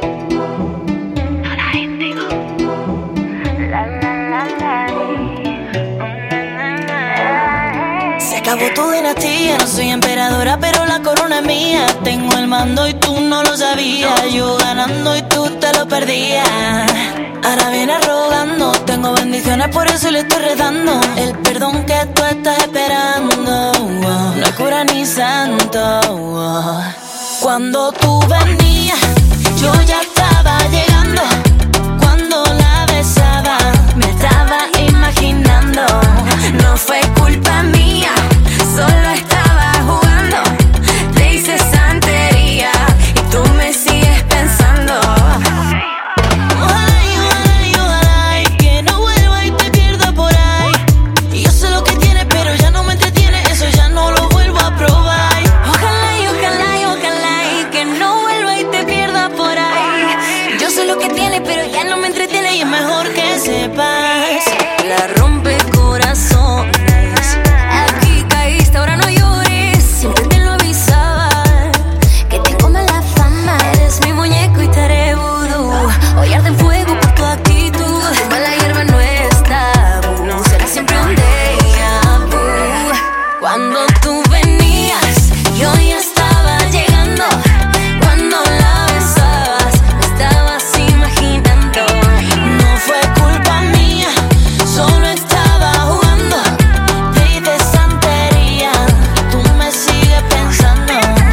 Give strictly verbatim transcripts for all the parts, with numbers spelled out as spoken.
Se acabó tu dinastía, no soy emperadora, pero la corona es mía. Tengo el mando y tú no lo sabías. Yo ganando y tú te lo perdías. Ahora vienes rogando, tengo bendiciones, por eso le estoy rezando. El perdón que tú estás esperando, oh, no es cura ni santo, oh. Cuando tú venías, yo ya estaba llegando. Cuando la besaba, me estaba imaginando. No fue culpa mía, solo estaba jugando. Te hice santería y tú me sigues pensando. Ojalá y ojalá y ojalá y que no vuelva y te pierda por ahí. Y yo sé lo que tienes, pero ya no me entretiene, eso ya no lo vuelvo a probar. Ojalá y ojalá y ojalá y que no vuelva y te pierda por ahí. Yo sé lo que tienes, pero ya no me entretiene y es mejor que sepas. La rompe corazones, aquí caíste, ahora no llores. Siempre te lo avisaba, que tengo mala fama. Eres mi muñeco y te haré vudú. Hoy arde en fuego por tu actitud. Tumba la hierba no es tabú, será siempre un déjà vu. Cuando tú venías, yo ya estaba llegando. Cuando la besabas, me estabas imaginando. No fue culpa mía, solo estaba jugando. Te hice santería, tú me sigues pensando.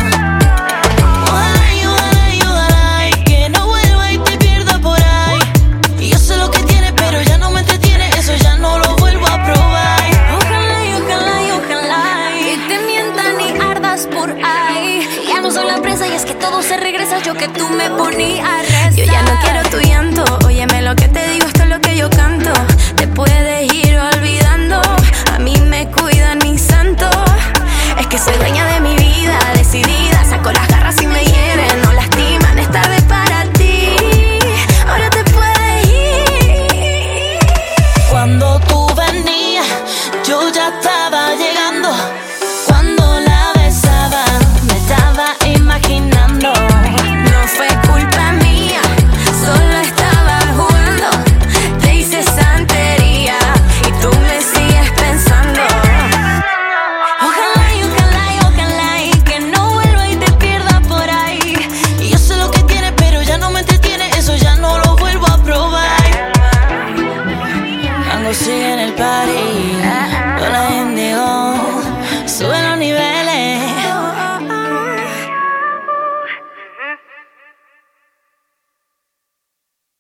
Ojalá y ojalá y ojalá y que no vuelva y te pierda por ahí. Y yo sé lo que tienes, pero ya no me entretiene, eso ya no lo vuelvo a probar. Ojalá y ojalá y ojalá y que te mientan y ardas por ahí. Ya no soy la presa y es que todo se regresa. Yo que tú me ponías a rezar. Yo ya no quiero tu llanto, óyeme lo que te digo, esto es lo que yo canto. Te puedes ir olvidando, a mí me cuidan mis santos. Es que soy dueña de mi vida.